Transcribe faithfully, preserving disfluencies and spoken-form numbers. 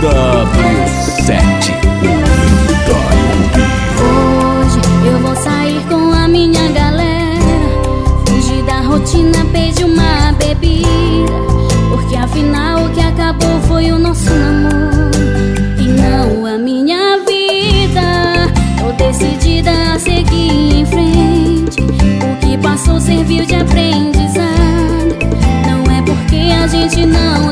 W sete, hoje eu vou sair com a minha galera, fugir da rotina, pedir uma bebida, porque afinal o que acabou foi o nosso namoro e não a minha vida. Tô decidida a seguir em frente, o que passou serviu de aprendizado. Não é porque a gente não